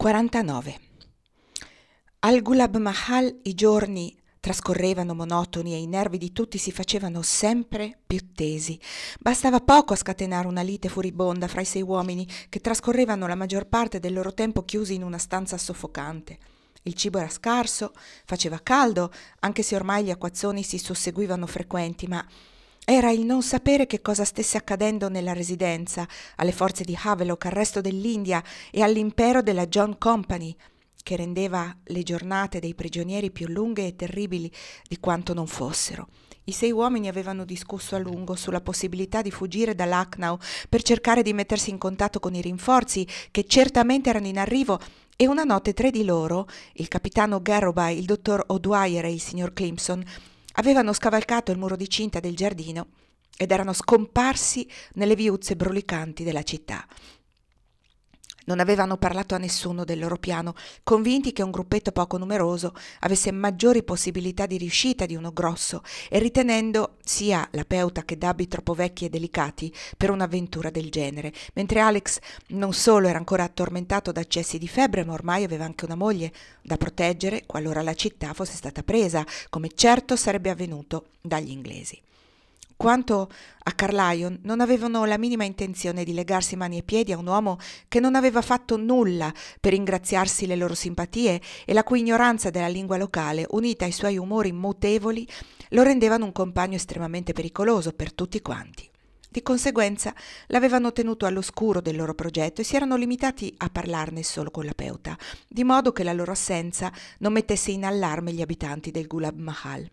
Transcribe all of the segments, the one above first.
49. Al Gulab Mahal i giorni trascorrevano monotoni e i nervi di tutti si facevano sempre più tesi. Bastava poco a scatenare una lite furibonda fra i 6 uomini che trascorrevano la maggior parte del loro tempo chiusi in una stanza soffocante. Il cibo era scarso, faceva caldo, anche se ormai gli acquazzoni si susseguivano frequenti, ma era il non sapere che cosa stesse accadendo nella residenza, alle forze di Havelock, al resto dell'India e all'impero della John Company, che rendeva le giornate dei prigionieri più lunghe e terribili di quanto non fossero. I 6 uomini avevano discusso a lungo sulla possibilità di fuggire da Lucknow per cercare di mettersi in contatto con i rinforzi, che certamente erano in arrivo, e una notte 3 di loro, il capitano Garrowby, il dottor O'Dwyer e il signor Clemson, avevano scavalcato il muro di cinta del giardino ed erano scomparsi nelle viuzze brulicanti della città. Non avevano parlato a nessuno del loro piano, convinti che un gruppetto poco numeroso avesse maggiori possibilità di riuscita di uno grosso e ritenendo sia la Peuta che Dabby troppo vecchi e delicati per un'avventura del genere, mentre Alex non solo era ancora attormentato da accessi di febbre, ma ormai aveva anche una moglie da proteggere qualora la città fosse stata presa, come certo sarebbe avvenuto dagli inglesi. Quanto a Carlyon, non avevano la minima intenzione di legarsi mani e piedi a un uomo che non aveva fatto nulla per ingraziarsi le loro simpatie e la cui ignoranza della lingua locale, unita ai suoi umori mutevoli, lo rendevano un compagno estremamente pericoloso per tutti quanti. Di conseguenza l'avevano tenuto all'oscuro del loro progetto e si erano limitati a parlarne solo con la Peuta, di modo che la loro assenza non mettesse in allarme gli abitanti del Gulab Mahal.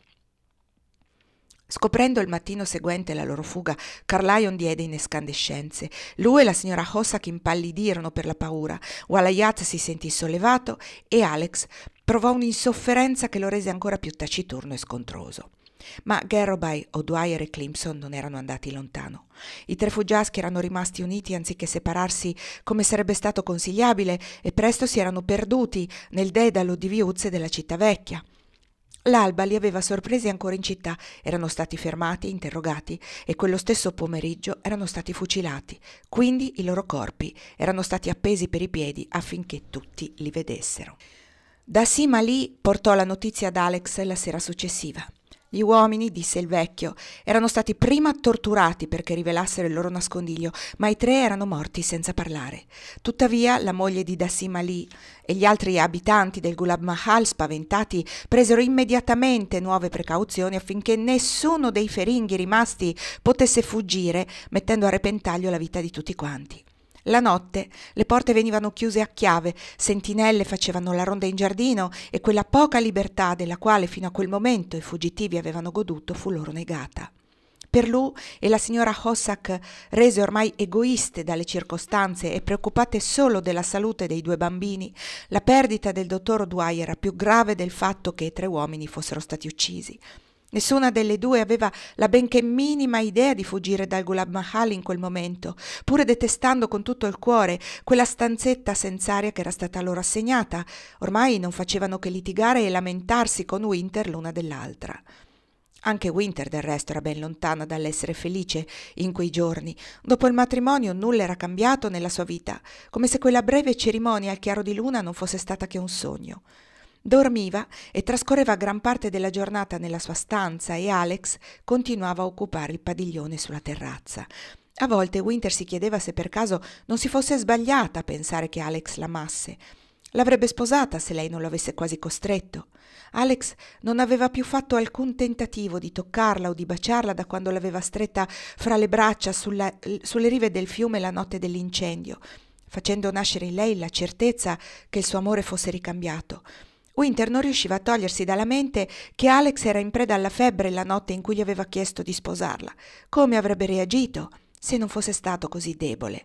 Scoprendo il mattino seguente la loro fuga, Carlyon diede in escandescenze. Lui e la signora Hossack impallidirono per la paura, Walayat si sentì sollevato e Alex provò un'insofferenza che lo rese ancora più taciturno e scontroso. Ma Garrowby, O'Dwyer e Clemson non erano andati lontano. I 3 fuggiaschi erano rimasti uniti anziché separarsi come sarebbe stato consigliabile e presto si erano perduti nel dedalo di viuzze della città vecchia. L'alba li aveva sorpresi ancora in città, erano stati fermati, interrogati e quello stesso pomeriggio erano stati fucilati, quindi i loro corpi erano stati appesi per i piedi affinché tutti li vedessero. Dasim Ali portò la notizia ad Alex la sera successiva. Gli uomini, disse il vecchio, erano stati prima torturati perché rivelassero il loro nascondiglio, ma i 3 erano morti senza parlare. Tuttavia la moglie di Dasim Ali e gli altri abitanti del Gulab Mahal, spaventati, presero immediatamente nuove precauzioni affinché nessuno dei feringhi rimasti potesse fuggire, mettendo a repentaglio la vita di tutti quanti. La notte le porte venivano chiuse a chiave, sentinelle facevano la ronda in giardino e quella poca libertà della quale fino a quel momento i fuggitivi avevano goduto fu loro negata. Per lui e la signora Hossack, rese ormai egoiste dalle circostanze e preoccupate solo della salute dei 2 bambini, la perdita del dottor O'Dwyer era più grave del fatto che 3 uomini fossero stati uccisi. Nessuna delle 2 aveva la benché minima idea di fuggire dal Gulab Mahal in quel momento, pure detestando con tutto il cuore quella stanzetta senz'aria che era stata loro assegnata. Ormai non facevano che litigare e lamentarsi con Winter l'una dell'altra. Anche Winter, del resto, era ben lontana dall'essere felice in quei giorni. Dopo il matrimonio nulla era cambiato nella sua vita, come se quella breve cerimonia al chiaro di luna non fosse stata che un sogno. Dormiva e trascorreva gran parte della giornata nella sua stanza e Alex continuava a occupare il padiglione sulla terrazza. A volte Winter si chiedeva se per caso non si fosse sbagliata a pensare che Alex l'amasse. L'avrebbe sposata se lei non lo avesse quasi costretto. Alex non aveva più fatto alcun tentativo di toccarla o di baciarla da quando l'aveva stretta fra le braccia sulle rive del fiume la notte dell'incendio, facendo nascere in lei la certezza che il suo amore fosse ricambiato. Winter non riusciva a togliersi dalla mente che Alex era in preda alla febbre la notte in cui gli aveva chiesto di sposarla. Come avrebbe reagito se non fosse stato così debole?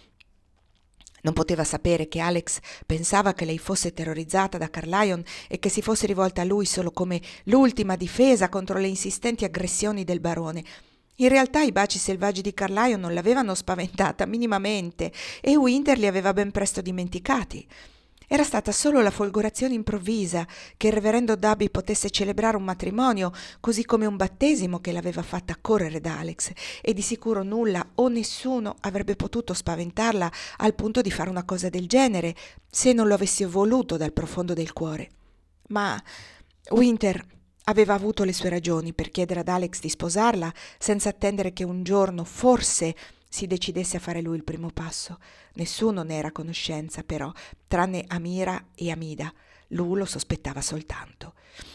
Non poteva sapere che Alex pensava che lei fosse terrorizzata da Carlyon e che si fosse rivolta a lui solo come l'ultima difesa contro le insistenti aggressioni del barone. In realtà i baci selvaggi di Carlyon non l'avevano spaventata minimamente e Winter li aveva ben presto dimenticati. Era stata solo la folgorazione improvvisa che il reverendo Darby potesse celebrare un matrimonio, così come un battesimo che l'aveva fatta correre da Alex, e di sicuro nulla o nessuno avrebbe potuto spaventarla al punto di fare una cosa del genere, se non lo avesse voluto dal profondo del cuore. Ma Winter aveva avuto le sue ragioni per chiedere ad Alex di sposarla senza attendere che un giorno, forse, si decidesse a fare lui il primo passo. Nessuno ne era a conoscenza, però, tranne Amira e Amida. Lui lo sospettava soltanto.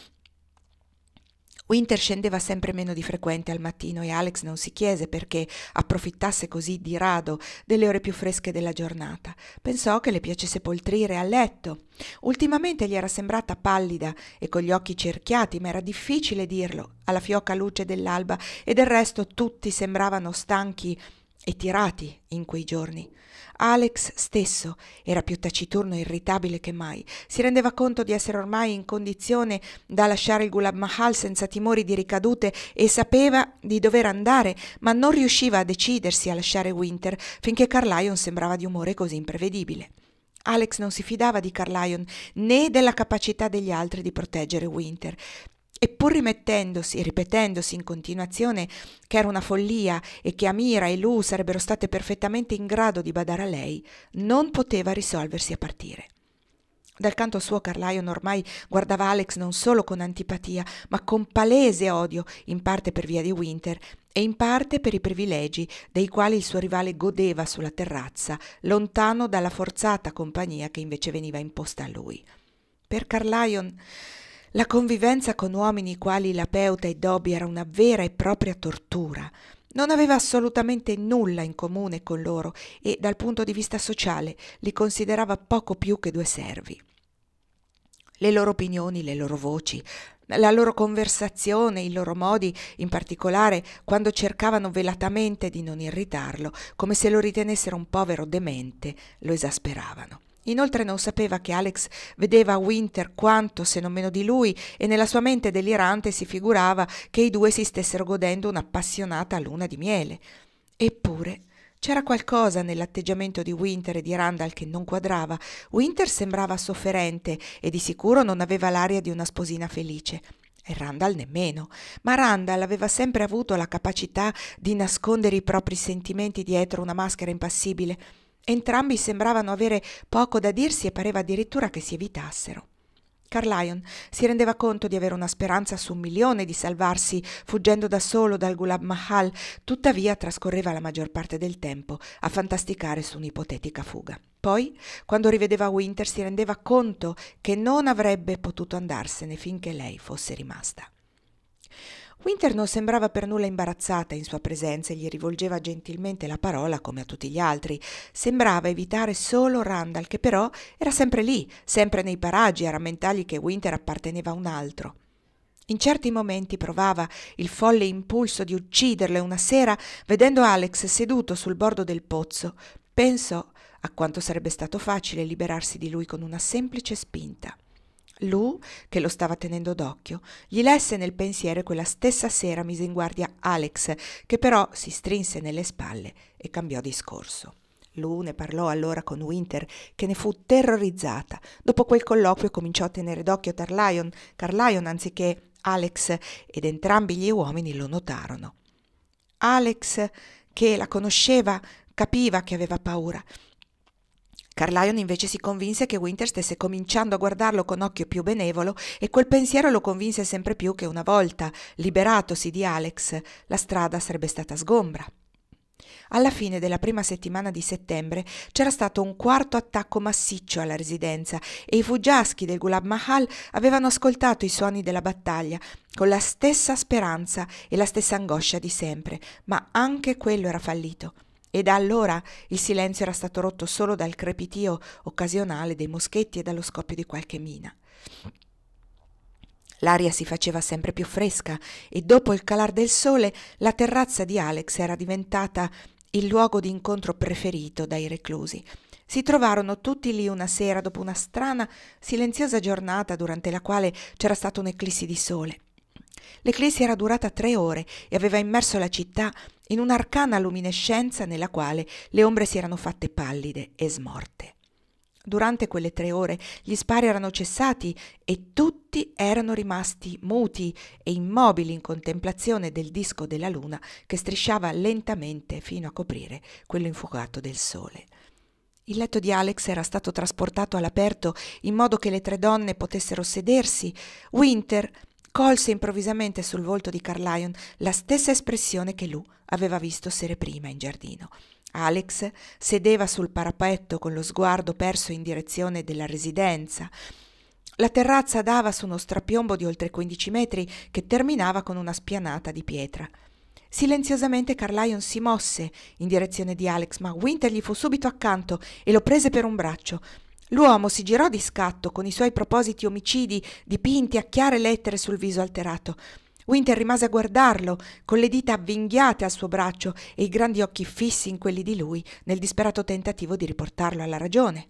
Winter scendeva sempre meno di frequente al mattino e Alex non si chiese perché approfittasse così di rado delle ore più fresche della giornata. Pensò che le piacesse poltrire a letto. Ultimamente gli era sembrata pallida e con gli occhi cerchiati, ma era difficile dirlo alla fioca luce dell'alba, e del resto tutti sembravano stanchi e tirati in quei giorni. Alex stesso era più taciturno e irritabile che mai. Si rendeva conto di essere ormai in condizione da lasciare il Gulab Mahal senza timori di ricadute e sapeva di dover andare, ma non riusciva a decidersi a lasciare Winter finché Carlyon sembrava di umore così imprevedibile. Alex non si fidava di Carlyon né della capacità degli altri di proteggere Winter. E pur ripetendosi in continuazione che era una follia e che Amira e Lou sarebbero state perfettamente in grado di badare a lei, non poteva risolversi a partire. Dal canto suo Carlyon ormai guardava Alex non solo con antipatia, ma con palese odio, in parte per via di Winter e in parte per i privilegi dei quali il suo rivale godeva sulla terrazza, lontano dalla forzata compagnia che invece veniva imposta a lui. Per Carlyon la convivenza con uomini quali la Peuta e Dobby era una vera e propria tortura. Non aveva assolutamente nulla in comune con loro e, dal punto di vista sociale, li considerava poco più che due servi. Le loro opinioni, le loro voci, la loro conversazione, i loro modi, in particolare quando cercavano velatamente di non irritarlo, come se lo ritenessero un povero demente, lo esasperavano. Inoltre non sapeva che Alex vedeva Winter quanto, se non meno di lui, e nella sua mente delirante si figurava che i due si stessero godendo un'appassionata luna di miele. Eppure c'era qualcosa nell'atteggiamento di Winter e di Randall che non quadrava. Winter sembrava sofferente e di sicuro non aveva l'aria di una sposina felice. E Randall nemmeno, ma Randall aveva sempre avuto la capacità di nascondere i propri sentimenti dietro una maschera impassibile. Entrambi sembravano avere poco da dirsi e pareva addirittura che si evitassero. Carlyon si rendeva conto di avere una speranza su 1.000.000 di salvarsi fuggendo da solo dal Gulab Mahal, tuttavia trascorreva la maggior parte del tempo a fantasticare su un'ipotetica fuga. Poi, quando rivedeva Winter, si rendeva conto che non avrebbe potuto andarsene finché lei fosse rimasta. Winter non sembrava per nulla imbarazzata in sua presenza e gli rivolgeva gentilmente la parola come a tutti gli altri. Sembrava evitare solo Randall, che però era sempre lì, sempre nei paraggi, a rammentargli che Winter apparteneva a un altro. In certi momenti provava il folle impulso di ucciderlo e una sera, vedendo Alex seduto sul bordo del pozzo, pensò a quanto sarebbe stato facile liberarsi di lui con una semplice spinta. Lou, che lo stava tenendo d'occhio, gli lesse nel pensiero e quella stessa sera mise in guardia Alex, che però si strinse nelle spalle e cambiò discorso. Lou ne parlò allora con Winter, che ne fu terrorizzata. Dopo quel colloquio cominciò a tenere d'occhio Carlyon anziché Alex, ed entrambi gli uomini lo notarono. Alex, che la conosceva, capiva che aveva paura. Carlyon invece si convinse che Winter stesse cominciando a guardarlo con occhio più benevolo e quel pensiero lo convinse sempre più che una volta liberatosi di Alex la strada sarebbe stata sgombra. Alla fine della prima settimana di settembre c'era stato un quarto attacco massiccio alla residenza e i fuggiaschi del Gulab Mahal avevano ascoltato i suoni della battaglia con la stessa speranza e la stessa angoscia di sempre, ma anche quello era fallito. E da allora il silenzio era stato rotto solo dal crepitio occasionale dei moschetti e dallo scoppio di qualche mina. L'aria si faceva sempre più fresca e dopo il calar del sole la terrazza di Alex era diventata il luogo di incontro preferito dai reclusi. Si trovarono tutti lì una sera dopo una strana, silenziosa giornata durante la quale c'era stata un'eclissi di sole. L'eclissi era durata 3 ore e aveva immerso la città in un'arcana luminescenza nella quale le ombre si erano fatte pallide e smorte. Durante quelle 3 ore gli spari erano cessati e tutti erano rimasti muti e immobili in contemplazione del disco della luna che strisciava lentamente fino a coprire quello infuocato del sole. Il letto di Alex era stato trasportato all'aperto in modo che le 3 donne potessero sedersi. Winter colse improvvisamente sul volto di Caerlyon la stessa espressione che Lou aveva visto sere prima in giardino. Alex sedeva sul parapetto con lo sguardo perso in direzione della residenza. La terrazza dava su uno strapiombo di oltre 15 metri che terminava con una spianata di pietra. Silenziosamente Caerlyon si mosse in direzione di Alex, ma Winter gli fu subito accanto e lo prese per un braccio. L'uomo si girò di scatto con i suoi propositi omicidi dipinti a chiare lettere sul viso alterato. Winter rimase a guardarlo, con le dita avvinghiate al suo braccio e i grandi occhi fissi in quelli di lui, nel disperato tentativo di riportarlo alla ragione.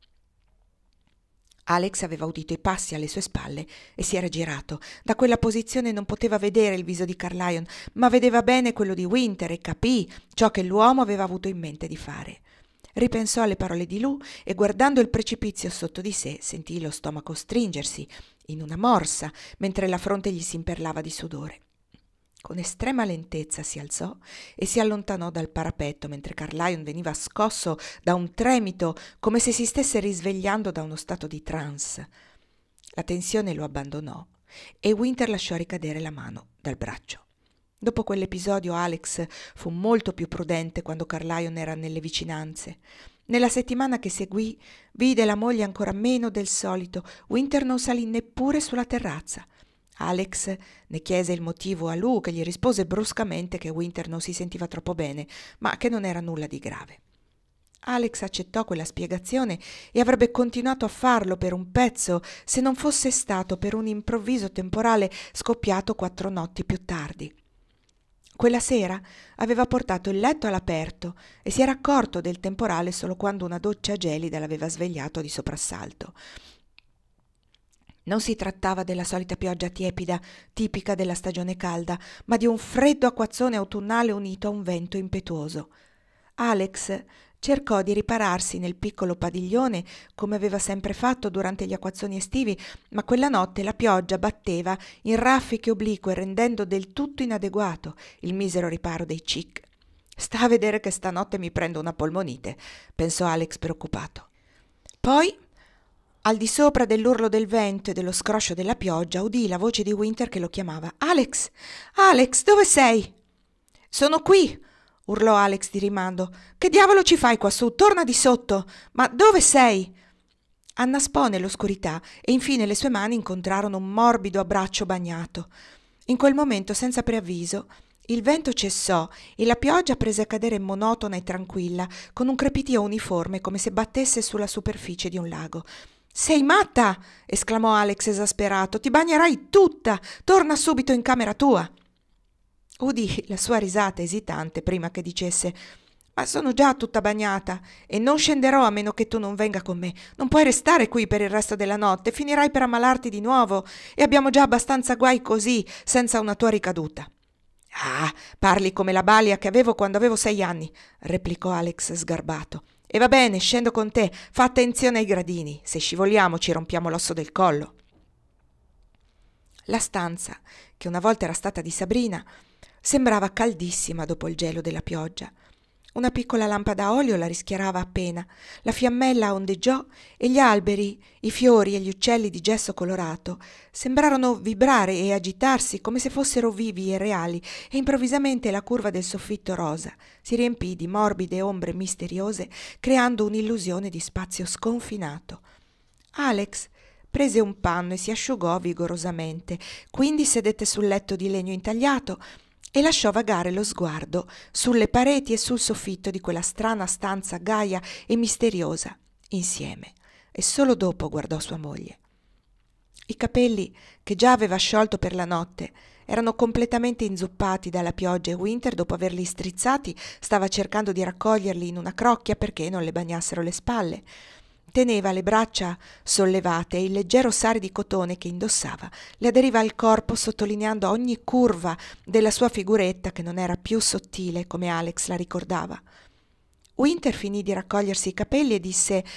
Alex aveva udito i passi alle sue spalle e si era girato. Da quella posizione non poteva vedere il viso di Caerlyon, ma vedeva bene quello di Winter e capì ciò che l'uomo aveva avuto in mente di fare. Ripensò alle parole di Lou e guardando il precipizio sotto di sé sentì lo stomaco stringersi in una morsa mentre la fronte gli si imperlava di sudore. Con estrema lentezza si alzò e si allontanò dal parapetto mentre Caerlyon veniva scosso da un tremito come se si stesse risvegliando da uno stato di trance. La tensione lo abbandonò e Winter lasciò ricadere la mano dal braccio. Dopo quell'episodio Alex fu molto più prudente quando Caerlyon era nelle vicinanze. Nella settimana che seguì vide la moglie ancora meno del solito. Winter non salì neppure sulla terrazza. Alex ne chiese il motivo a Lou, che gli rispose bruscamente che Winter non si sentiva troppo bene, ma che non era nulla di grave. Alex accettò quella spiegazione e avrebbe continuato a farlo per un pezzo se non fosse stato per un improvviso temporale scoppiato 4 notti più tardi. Quella sera aveva portato il letto all'aperto e si era accorto del temporale solo quando una doccia gelida l'aveva svegliato di soprassalto. Non si trattava della solita pioggia tiepida, tipica della stagione calda, ma di un freddo acquazzone autunnale unito a un vento impetuoso. Alex cercò di ripararsi nel piccolo padiglione come aveva sempre fatto durante gli acquazzoni estivi, ma quella notte la pioggia batteva in raffiche oblique rendendo del tutto inadeguato il misero riparo dei chic. «Sta a vedere che stanotte mi prendo una polmonite», pensò Alex preoccupato. Poi, al di sopra dell'urlo del vento e dello scroscio della pioggia, udì la voce di Winter che lo chiamava. «Alex! Alex, dove sei?» «Sono qui!» urlò Alex di rimando. «Che diavolo ci fai quassù? Torna di sotto! Ma dove sei?» Annaspò nell'oscurità e infine le sue mani incontrarono un morbido abbraccio bagnato. In quel momento, senza preavviso, il vento cessò e la pioggia prese a cadere monotona e tranquilla, con un crepitio uniforme come se battesse sulla superficie di un lago. «Sei matta!» esclamò Alex esasperato. «Ti bagnerai tutta! Torna subito in camera tua!» Udì la sua risata esitante prima che dicesse: «Ma sono già tutta bagnata e non scenderò a meno che tu non venga con me. Non puoi restare qui per il resto della notte, finirai per ammalarti di nuovo e abbiamo già abbastanza guai così, senza una tua ricaduta». «Ah, parli come la balia che avevo quando avevo 6 anni», replicò Alex sgarbato. «E va bene, scendo con te, fa attenzione ai gradini, se scivoliamo ci rompiamo l'osso del collo». La stanza, che una volta era stata di Sabrina, sembrava caldissima dopo il gelo della pioggia. Una piccola lampada a olio la rischiarava appena, la fiammella ondeggiò e gli alberi, i fiori e gli uccelli di gesso colorato sembrarono vibrare e agitarsi come se fossero vivi e reali, e improvvisamente la curva del soffitto rosa si riempì di morbide ombre misteriose, creando un'illusione di spazio sconfinato. Alex prese un panno e si asciugò vigorosamente, quindi sedette sul letto di legno intagliato e lasciò vagare lo sguardo sulle pareti e sul soffitto di quella strana stanza gaia e misteriosa insieme, e solo dopo guardò sua moglie. I capelli, che già aveva sciolto per la notte, erano completamente inzuppati dalla pioggia e Winter, dopo averli strizzati, stava cercando di raccoglierli in una crocchia perché non le bagnassero le spalle. Teneva le braccia sollevate e il leggero sare di cotone che indossava le aderiva al corpo, sottolineando ogni curva della sua figuretta che non era più sottile come Alex la ricordava. Winter finì di raccogliersi i capelli e disse: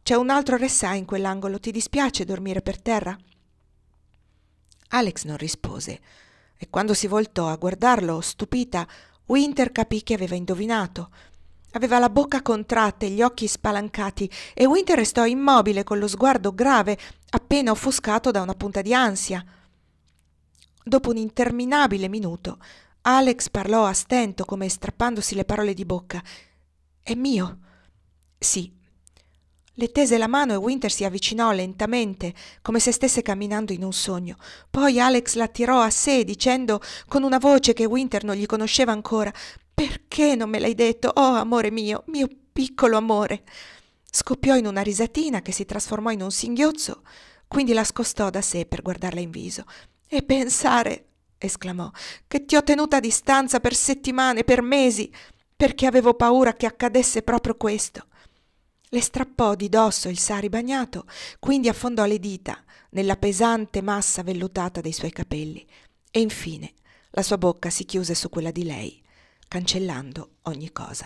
C'è un altro ressà in quell'angolo, ti dispiace dormire per terra?» Alex non rispose e quando si voltò a guardarlo, stupita, Winter capì che aveva indovinato. Aveva la bocca contratta e gli occhi spalancati e Winter restò immobile con lo sguardo grave, appena offuscato da una punta di ansia. Dopo un interminabile minuto, Alex parlò a stento, come strappandosi le parole di bocca. «È mio?» «Sì». Le tese la mano e Winter si avvicinò lentamente, come se stesse camminando in un sogno. Poi Alex l'attirò a sé, dicendo con una voce che Winter non gli conosceva ancora: «Perché non me l'hai detto? Oh, amore mio piccolo amore!» Scoppiò in una risatina che si trasformò in un singhiozzo, quindi la scostò da sé per guardarla in viso. «E pensare», esclamò, «che ti ho tenuta a distanza per settimane, per mesi, perché avevo paura che accadesse proprio questo». Le strappò di dosso il sari bagnato, quindi affondò le dita nella pesante massa vellutata dei suoi capelli e infine la sua bocca si chiuse su quella di lei, cancellando ogni cosa.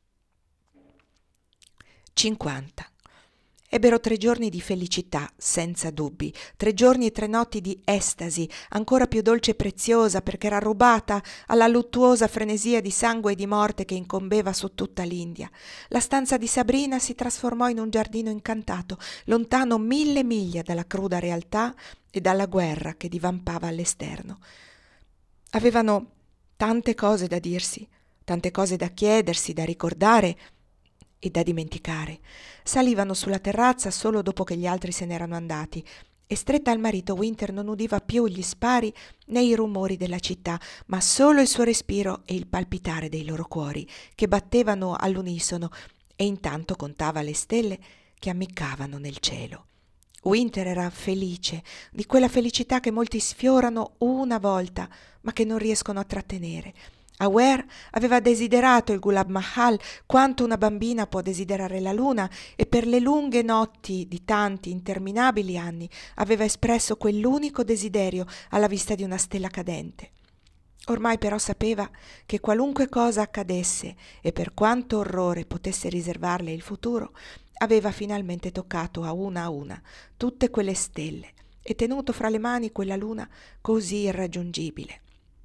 50. Ebbero 3 giorni di felicità, senza dubbi, 3 giorni e 3 notti di estasi, ancora più dolce e preziosa perché era rubata alla luttuosa frenesia di sangue e di morte che incombeva su tutta l'India. La stanza di Sabrina si trasformò in un giardino incantato, lontano 1000 miglia dalla cruda realtà e dalla guerra che divampava all'esterno. Avevano tante cose da dirsi, tante cose da chiedersi, da ricordare e da dimenticare. Salivano sulla terrazza solo dopo che gli altri se n'erano andati e stretta al marito Winter non udiva più gli spari né i rumori della città, ma solo il suo respiro e il palpitare dei loro cuori che battevano all'unisono e intanto contava le stelle che ammiccavano nel cielo. Winter era felice, di quella felicità che molti sfiorano una volta ma che non riescono a trattenere. Awer aveva desiderato il Gulab Mahal quanto una bambina può desiderare la luna e per le lunghe notti di tanti interminabili anni aveva espresso quell'unico desiderio alla vista di una stella cadente. Ormai però sapeva che qualunque cosa accadesse e per quanto orrore potesse riservarle il futuro, aveva finalmente toccato a una tutte quelle stelle e tenuto fra le mani quella luna così irraggiungibile.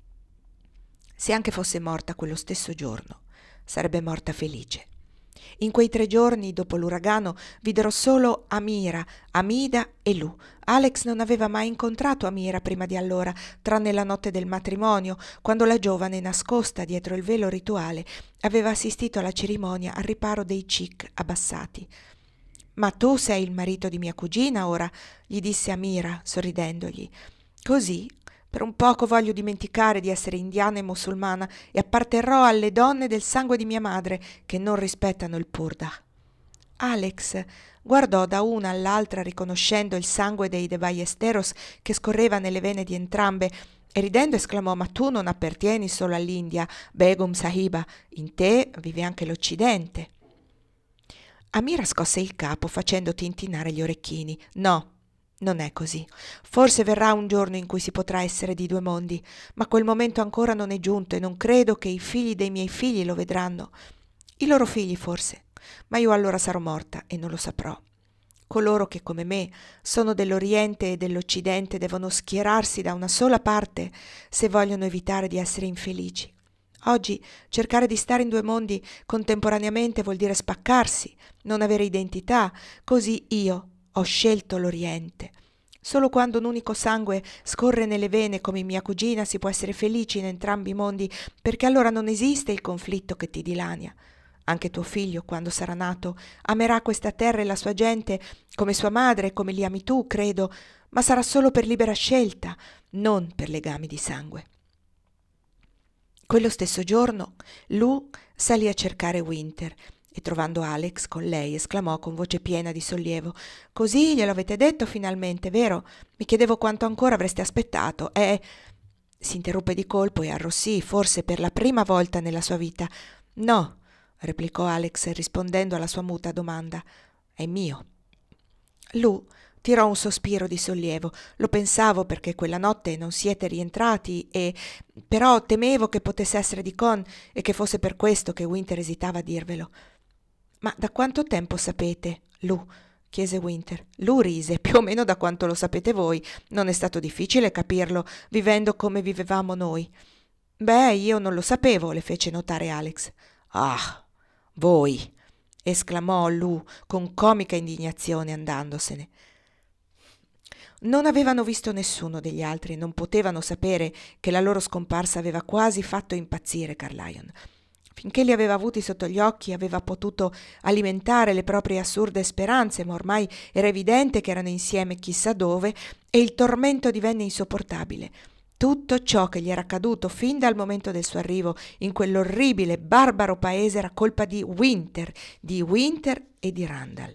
Se anche fosse morta quello stesso giorno, sarebbe morta felice. In quei 3 giorni dopo l'uragano videro solo Amira, Amida e Lou. Alex non aveva mai incontrato Amira prima di allora, tranne la notte del matrimonio, quando la giovane, nascosta dietro il velo rituale, aveva assistito alla cerimonia al riparo dei Sikh abbassati. «Ma tu sei il marito di mia cugina ora», gli disse Amira, sorridendogli. «Così, per un poco voglio dimenticare di essere indiana e musulmana e apparterrò alle donne del sangue di mia madre che non rispettano il purdah». Alex guardò da una all'altra riconoscendo il sangue dei De Ballesteros che scorreva nelle vene di entrambe e ridendo esclamò: «Ma tu non appartieni solo all'India, Begum Sahiba, in te vive anche l'Occidente». Amira scosse il capo facendo tintinnare gli orecchini. «No, non è così. Forse verrà un giorno in cui si potrà essere di 2 mondi, ma quel momento ancora non è giunto e non credo che i figli dei miei figli lo vedranno. I loro figli forse, ma io allora sarò morta e non lo saprò. Coloro che come me sono dell'Oriente e dell'Occidente devono schierarsi da una sola parte se vogliono evitare di essere infelici. Oggi cercare di stare in 2 mondi contemporaneamente vuol dire spaccarsi, non avere identità, così io ho scelto l'Oriente. Solo quando un unico sangue scorre nelle vene come mia cugina si può essere felici in entrambi i mondi, perché allora non esiste il conflitto che ti dilania. Anche tuo figlio, quando sarà nato, amerà questa terra e la sua gente come sua madre, come li ami tu, credo, ma sarà solo per libera scelta, non per legami di sangue». Quello stesso giorno Lou salì a cercare Winter e trovando Alex con lei esclamò con voce piena di sollievo: «Così glielo avete detto finalmente, vero? Mi chiedevo quanto ancora avreste aspettato». Si interruppe di colpo e arrossì, forse per la prima volta nella sua vita. «No», replicò Alex rispondendo alla sua muta domanda, «è mio». Lou tirò un sospiro di sollievo. «Lo pensavo perché quella notte non siete rientrati e però temevo che potesse essere di Con e che fosse per questo che Winter esitava a dirvelo». «Ma da quanto tempo sapete, Lou, chiese Winter. Lui rise, più o meno da quanto lo sapete voi. Non è stato difficile capirlo, vivendo come vivevamo noi. Beh, io non lo sapevo, le fece notare Alex. Ah, voi! Esclamò Lou con comica indignazione andandosene. Non avevano visto nessuno degli altri e non potevano sapere che la loro scomparsa aveva quasi fatto impazzire Carlyon. Finché li aveva avuti sotto gli occhi aveva potuto alimentare le proprie assurde speranze, ma ormai era evidente che erano insieme chissà dove e il tormento divenne insopportabile. Tutto ciò che gli era accaduto fin dal momento del suo arrivo in quell'orribile, barbaro paese era colpa di Winter e di Randall.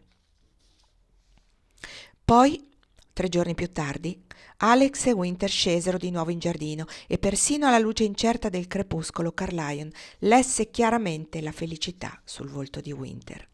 Poi, 3 giorni più tardi, Alex e Winter scesero di nuovo in giardino e persino alla luce incerta del crepuscolo Carlyon lesse chiaramente la felicità sul volto di Winter.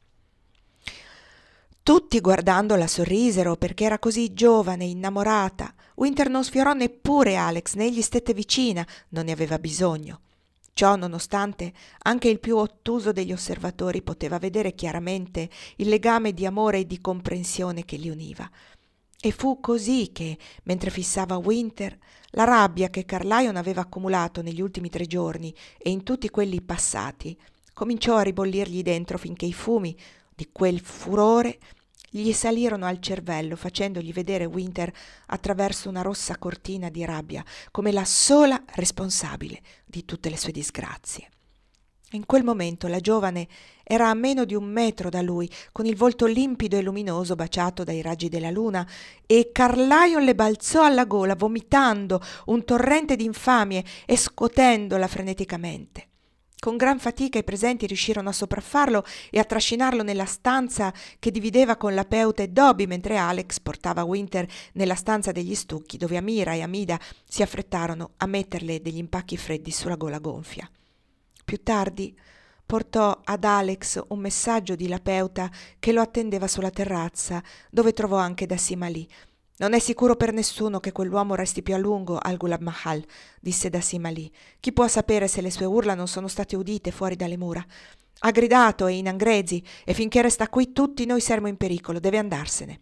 Tutti guardandola sorrisero perché era così giovane e innamorata. Winter non sfiorò neppure Alex, né gli stette vicina, non ne aveva bisogno. Ciò nonostante, anche il più ottuso degli osservatori poteva vedere chiaramente il legame di amore e di comprensione che li univa. E fu così che, mentre fissava Winter, la rabbia che Carlyon aveva accumulato negli ultimi 3 giorni e in tutti quelli passati cominciò a ribollirgli dentro finché i fumi di quel furore gli salirono al cervello, facendogli vedere Winter attraverso una rossa cortina di rabbia come la sola responsabile di tutte le sue disgrazie. In quel momento la giovane era a meno di 1 metro da lui, con il volto limpido e luminoso baciato dai raggi della luna, e Carlyon le balzò alla gola, vomitando un torrente di infamie e scuotendola freneticamente. Con gran fatica i presenti riuscirono a sopraffarlo e a trascinarlo nella stanza che divideva con la Peuta e Dobby, mentre Alex portava Winter nella stanza degli stucchi, dove Amira e Amida si affrettarono a metterle degli impacchi freddi sulla gola gonfia. Più tardi portò ad Alex un messaggio di Lapeuta che lo attendeva sulla terrazza, dove trovò anche Dassim Ali. «Non è sicuro per nessuno che quell'uomo resti più a lungo al Ghulam Mahal», disse Dassim Ali. «Chi può sapere se le sue urla non sono state udite fuori dalle mura? Ha gridato e in angrezi, e finché resta qui tutti noi saremo in pericolo. Deve andarsene».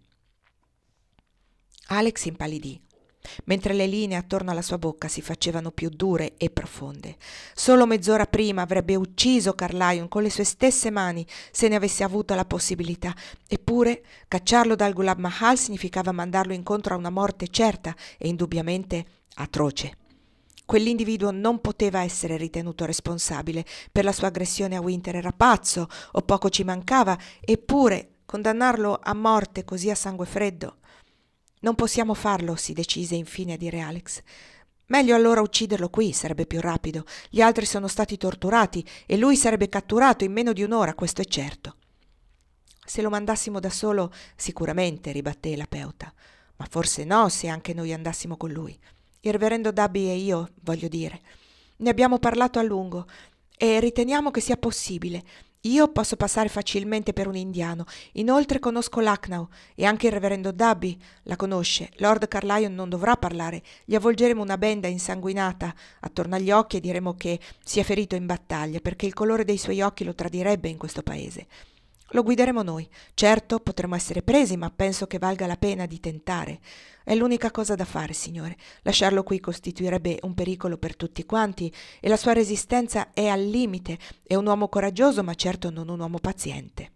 Alex impallidì, mentre le linee attorno alla sua bocca si facevano più dure e profonde. Solo mezz'ora prima avrebbe ucciso Carlyon con le sue stesse mani se ne avesse avuto la possibilità, eppure cacciarlo dal Ghulam Mahal significava mandarlo incontro a una morte certa e indubbiamente atroce. Quell'individuo non poteva essere ritenuto responsabile per la sua aggressione a Winter, era pazzo o poco ci mancava, eppure condannarlo a morte così a sangue freddo. «Non possiamo farlo», si decise infine a dire Alex. «Meglio allora ucciderlo qui, sarebbe più rapido. Gli altri sono stati torturati e lui sarebbe catturato in meno di 1 ora, questo è certo». «Se lo mandassimo da solo, sicuramente», ribatté Lapeuta. «Ma forse no, se anche noi andassimo con lui. Il reverendo Dobby e io, voglio dire. Ne abbiamo parlato a lungo e riteniamo che sia possibile. Io posso passare facilmente per un indiano. Inoltre conosco Lucknow e anche il reverendo Dobby la conosce. Lord Carlyon non dovrà parlare. Gli avvolgeremo una benda insanguinata attorno agli occhi e diremo che si è ferito in battaglia, perché il colore dei suoi occhi lo tradirebbe in questo paese. Lo guideremo noi. Certo, potremo essere presi, ma penso che valga la pena di tentare. È l'unica cosa da fare, signore. Lasciarlo qui costituirebbe un pericolo per tutti quanti e la sua resistenza è al limite. È un uomo coraggioso, ma certo non un uomo paziente».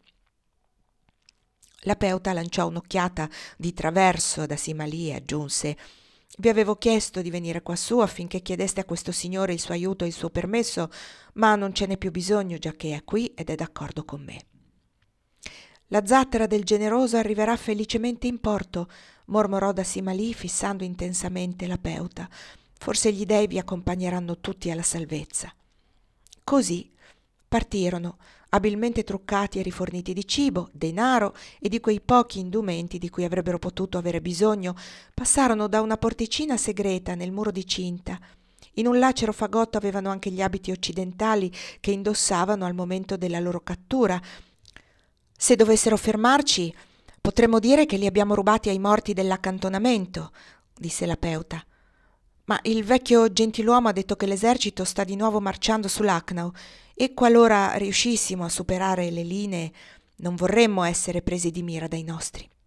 Lapeuta lanciò un'occhiata di traverso ad Dassim Ali e aggiunse: «Vi avevo chiesto di venire quassù affinché chiedeste a questo signore il suo aiuto e il suo permesso, ma non ce n'è più bisogno, giacché è qui ed è d'accordo con me». «La zattera del generoso arriverà felicemente in porto», mormorò Dassim Ali fissando intensamente Lapeuta. «Forse gli dei vi accompagneranno tutti alla salvezza». Così partirono, abilmente truccati e riforniti di cibo, denaro e di quei pochi indumenti di cui avrebbero potuto avere bisogno. Passarono da una porticina segreta nel muro di cinta. In un lacero fagotto avevano anche gli abiti occidentali che indossavano al momento della loro cattura. «Se dovessero fermarci, potremmo dire che li abbiamo rubati ai morti dell'accantonamento», disse Lapeuta. «Ma il vecchio gentiluomo ha detto che l'esercito sta di nuovo marciando su Lucknow e qualora riuscissimo a superare le linee non vorremmo essere presi di mira dai nostri».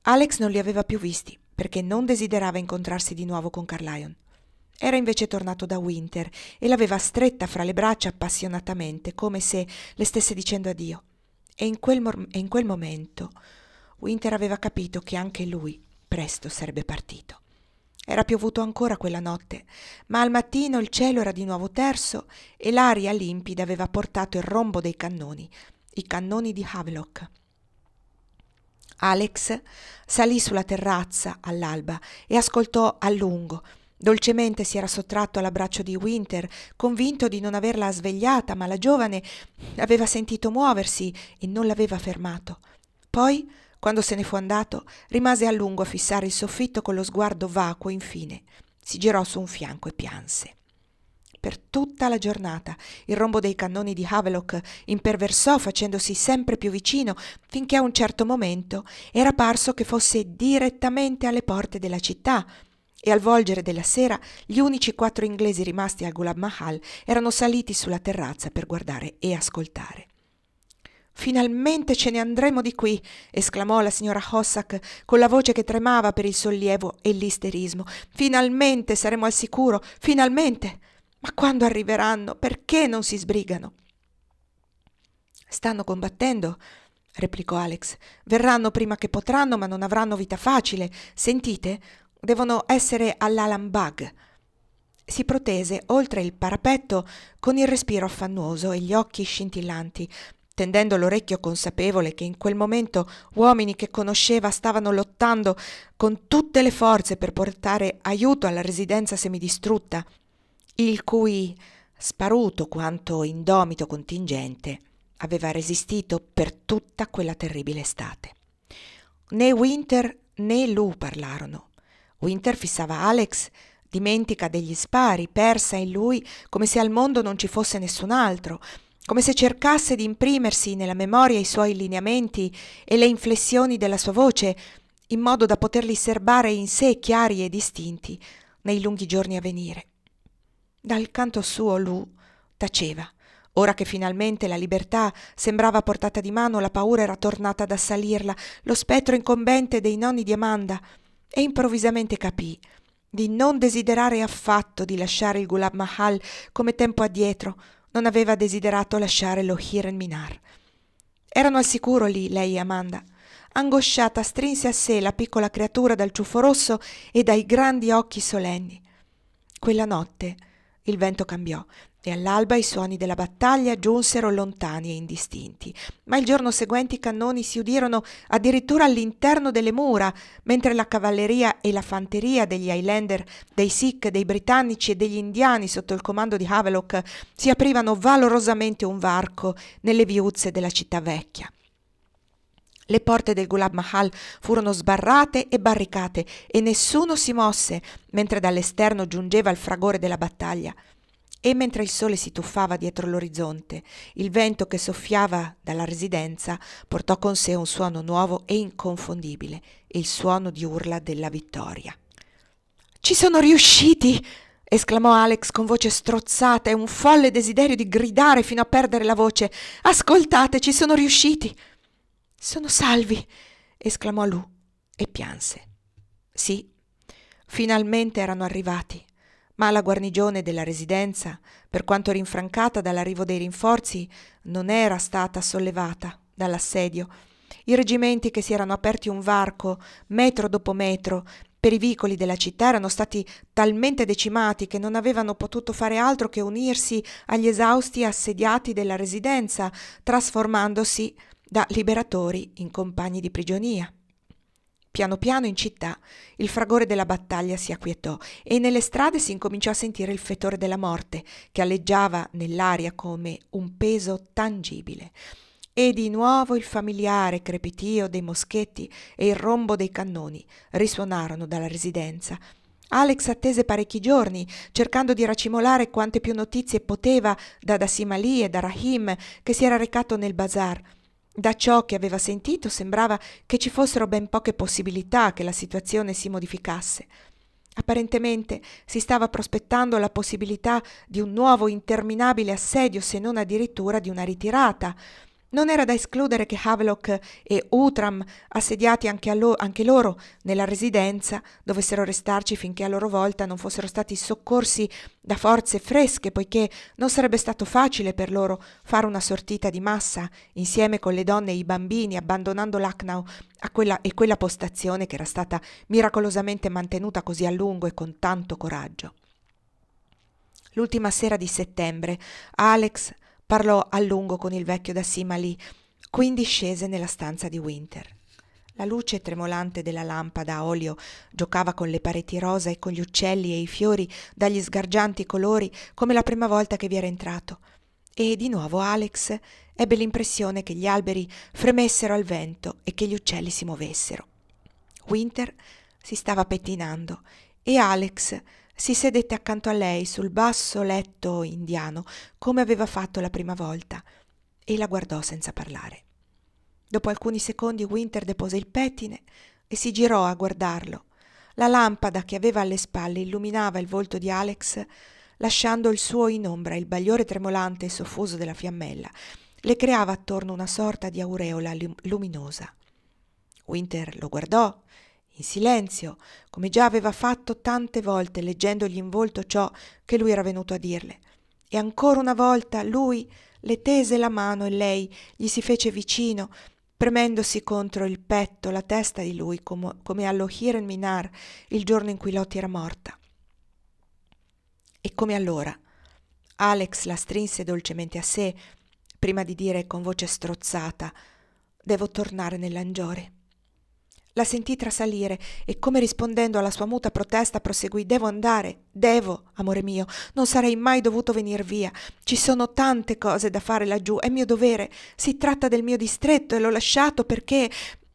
Alex non li aveva più visti perché non desiderava incontrarsi di nuovo con Caerlyon. Era invece tornato da Winter e l'aveva stretta fra le braccia appassionatamente, come se le stesse dicendo addio. E in quel momento Winter aveva capito che anche lui presto sarebbe partito. Era piovuto ancora quella notte, ma al mattino il cielo era di nuovo terso e l'aria limpida aveva portato il rombo dei cannoni, i cannoni di Havelock. Alex salì sulla terrazza all'alba e ascoltò a lungo. Dolcemente si era sottratto all'abbraccio di Winter, convinto di non averla svegliata, ma la giovane aveva sentito muoversi e non l'aveva fermato. Poi, quando se ne fu andato, rimase a lungo a fissare il soffitto con lo sguardo vacuo. Infine si girò su un fianco e pianse. Per tutta la giornata il rombo dei cannoni di Havelock imperversò, facendosi sempre più vicino, finché a un certo momento era parso che fosse direttamente alle porte della città, e al volgere della sera gli unici 4 inglesi rimasti al Ghulam Mahal erano saliti sulla terrazza per guardare e ascoltare. «Finalmente ce ne andremo di qui!» esclamò la signora Hossack con la voce che tremava per il sollievo e l'isterismo. «Finalmente saremo al sicuro! Finalmente! Ma quando arriveranno? Perché non si sbrigano?» «Stanno combattendo», replicò Alex. «Verranno prima che potranno, ma non avranno vita facile. Sentite? Devono essere all'Alambag». Si protese oltre il parapetto con il respiro affannoso e gli occhi scintillanti, tendendo l'orecchio consapevole che in quel momento uomini che conosceva stavano lottando con tutte le forze per portare aiuto alla residenza semidistrutta, il cui sparuto quanto indomito contingente aveva resistito per tutta quella terribile estate. Né Winter né Lou parlarono. Winter fissava Alex, dimentica degli spari, persa in lui come se al mondo non ci fosse nessun altro, come se cercasse di imprimersi nella memoria i suoi lineamenti e le inflessioni della sua voce, in modo da poterli serbare in sé chiari e distinti nei lunghi giorni a venire. Dal canto suo Lou taceva. Ora che finalmente la libertà sembrava a portata di mano, la paura era tornata ad assalirla, lo spettro incombente dei nonni di Amanda, e improvvisamente capì di non desiderare affatto di lasciare il Ghulam Mahal come tempo addietro non aveva desiderato lasciare lo Hiren Minar. Erano al sicuro lì, lei e Amanda. Angosciata strinse a sé la piccola creatura dal ciuffo rosso e dai grandi occhi solenni. Quella notte il vento cambiò e all'alba i suoni della battaglia giunsero lontani e indistinti, ma il giorno seguente i cannoni si udirono addirittura all'interno delle mura, mentre la cavalleria e la fanteria degli Highlander, dei Sikh, dei britannici e degli indiani sotto il comando di Havelock si aprivano valorosamente un varco nelle viuzze della città vecchia. Le porte del Ghulam Mahal furono sbarrate e barricate e nessuno si mosse mentre dall'esterno giungeva il fragore della battaglia. E mentre il sole si tuffava dietro l'orizzonte, il vento che soffiava dalla residenza portò con sé un suono nuovo e inconfondibile, il suono di urla della vittoria. «Ci sono riusciti!» esclamò Alex con voce strozzata e un folle desiderio di gridare fino a perdere la voce. «Ascoltate, ci sono riusciti!» «Sono salvi!» esclamò Lou e pianse. Sì, finalmente erano arrivati, ma la guarnigione della residenza, per quanto rinfrancata dall'arrivo dei rinforzi, non era stata sollevata dall'assedio. I reggimenti che si erano aperti un varco, metro dopo metro, per i vicoli della città erano stati talmente decimati che non avevano potuto fare altro che unirsi agli esausti assediati della residenza, trasformandosi da liberatori in compagni di prigionia. Piano piano in città il fragore della battaglia si acquietò e nelle strade si incominciò a sentire il fetore della morte che alleggiava nell'aria come un peso tangibile. E di nuovo il familiare crepitio dei moschetti e il rombo dei cannoni risuonarono dalla residenza. Alex attese parecchi giorni, cercando di racimolare quante più notizie poteva da Asim Ali e da Rahim, che si era recato nel bazar. Da ciò che aveva sentito sembrava che ci fossero ben poche possibilità che la situazione si modificasse. Apparentemente si stava prospettando la possibilità di un nuovo interminabile assedio, se non addirittura di una ritirata. Non era da escludere che Havelock e Outram, assediati anche loro nella residenza, dovessero restarci finché a loro volta non fossero stati soccorsi da forze fresche, poiché non sarebbe stato facile per loro fare una sortita di massa insieme con le donne e i bambini, abbandonando Lucknow a quella postazione che era stata miracolosamente mantenuta così a lungo e con tanto coraggio. L'ultima sera di settembre Alex parlò a lungo con il vecchio da Sima Lee, quindi scese nella stanza di Winter. La luce tremolante della lampada a olio giocava con le pareti rosa e con gli uccelli e i fiori dagli sgargianti colori come la prima volta che vi era entrato. E di nuovo Alex ebbe l'impressione che gli alberi fremessero al vento e che gli uccelli si muovessero. Winter si stava pettinando e Alex si sedette accanto a lei sul basso letto indiano come aveva fatto la prima volta e la guardò senza parlare. Dopo alcuni secondi Winter depose il pettine e si girò a guardarlo. La lampada che aveva alle spalle illuminava il volto di Alex, lasciando il suo in ombra. Il bagliore tremolante e soffuso della fiammella le creava attorno una sorta di aureola luminosa. Winter lo guardò in silenzio, come già aveva fatto tante volte, leggendogli in volto ciò che lui era venuto a dirle. E ancora una volta lui le tese la mano e lei gli si fece vicino, premendosi contro il petto la testa di lui, come allo Hiren Minar il giorno in cui Lottie era morta. E come allora Alex la strinse dolcemente a sé, prima di dire con voce strozzata: «Devo tornare nell'Angiore». La sentì trasalire e, come rispondendo alla sua muta protesta, proseguì: «Devo andare, devo, amore mio, non sarei mai dovuto venir via. Ci sono tante cose da fare laggiù, è mio dovere. Si tratta del mio distretto e l'ho lasciato perché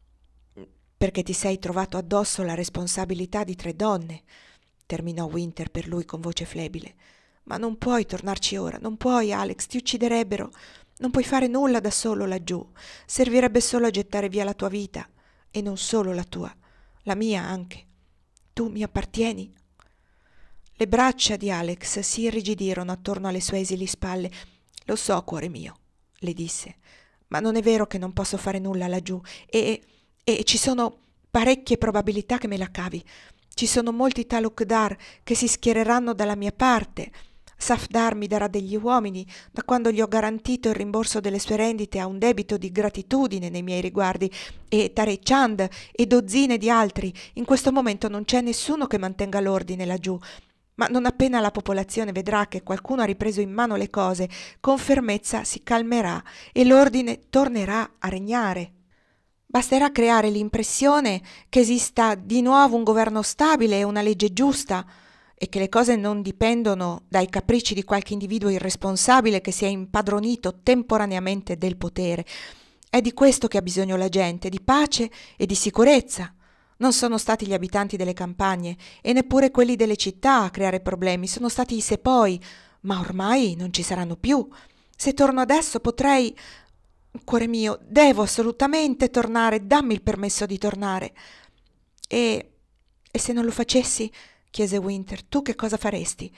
ti sei trovato addosso la responsabilità di 3 donne», terminò Winter per lui con voce flebile. «Ma non puoi tornarci ora, non puoi, Alex, ti ucciderebbero. Non puoi fare nulla da solo laggiù. Servirebbe solo a gettare via la tua vita. E non solo la tua, la mia anche. Tu mi appartieni». Le braccia di Alex si irrigidirono attorno alle sue esili spalle. «Lo so, cuore mio», le disse, «ma non è vero che non posso fare nulla laggiù e ci sono parecchie probabilità che me la cavi. Ci sono molti talukdar che si schiereranno dalla mia parte. Safdar mi darà degli uomini da quando gli ho garantito il rimborso delle sue rendite a un debito di gratitudine nei miei riguardi, e Tarei Chand e dozzine di altri. In questo momento non c'è nessuno che mantenga l'ordine laggiù, ma non appena la popolazione vedrà che qualcuno ha ripreso in mano le cose, con fermezza si calmerà e l'ordine tornerà a regnare. Basterà creare l'impressione che esista di nuovo un governo stabile e una legge giusta, e che le cose non dipendono dai capricci di qualche individuo irresponsabile che si è impadronito temporaneamente del potere. È di questo che ha bisogno la gente, di pace e di sicurezza. Non sono stati gli abitanti delle campagne e neppure quelli delle città a creare problemi, sono stati i sepoi, ma ormai non ci saranno più. Se torno adesso potrei... Cuore mio, devo assolutamente tornare, dammi il permesso di tornare. E se non lo facessi, chiese Winter, tu che cosa faresti?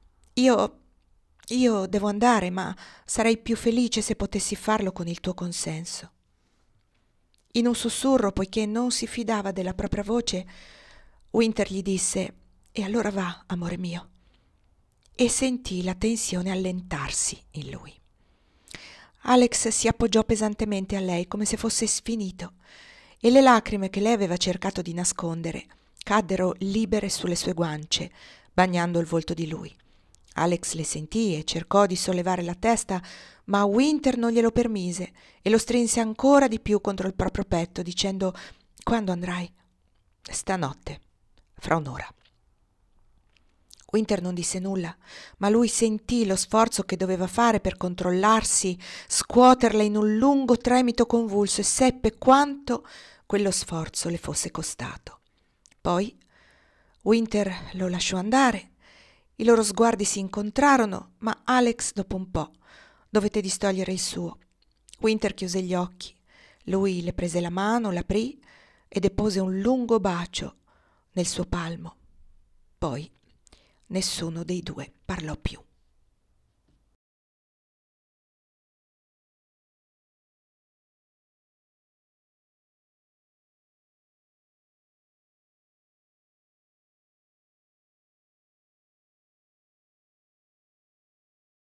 Io devo andare, ma sarei più felice se potessi farlo con il tuo consenso. In un sussurro, poiché non si fidava della propria voce, Winter gli disse: «E allora va, amore mio», e sentì la tensione allentarsi in lui. Alex si appoggiò pesantemente a lei come se fosse sfinito, e le lacrime che lei aveva cercato di nascondere caddero libere sulle sue guance, bagnando il volto di lui. Alex le sentì e cercò di sollevare la testa, ma Winter non glielo permise e lo strinse ancora di più contro il proprio petto, dicendo: «Quando andrai?» «Stanotte, fra un'ora». Winter non disse nulla, ma lui sentì lo sforzo che doveva fare per controllarsi, scuoterla in un lungo tremito convulso, e seppe quanto quello sforzo le fosse costato. Poi Winter lo lasciò andare, i loro sguardi si incontrarono, ma Alex dopo un po' dovette distogliere il suo. Winter chiuse gli occhi, lui le prese la mano, l'aprì e depose un lungo bacio nel suo palmo. Poi nessuno dei due parlò più.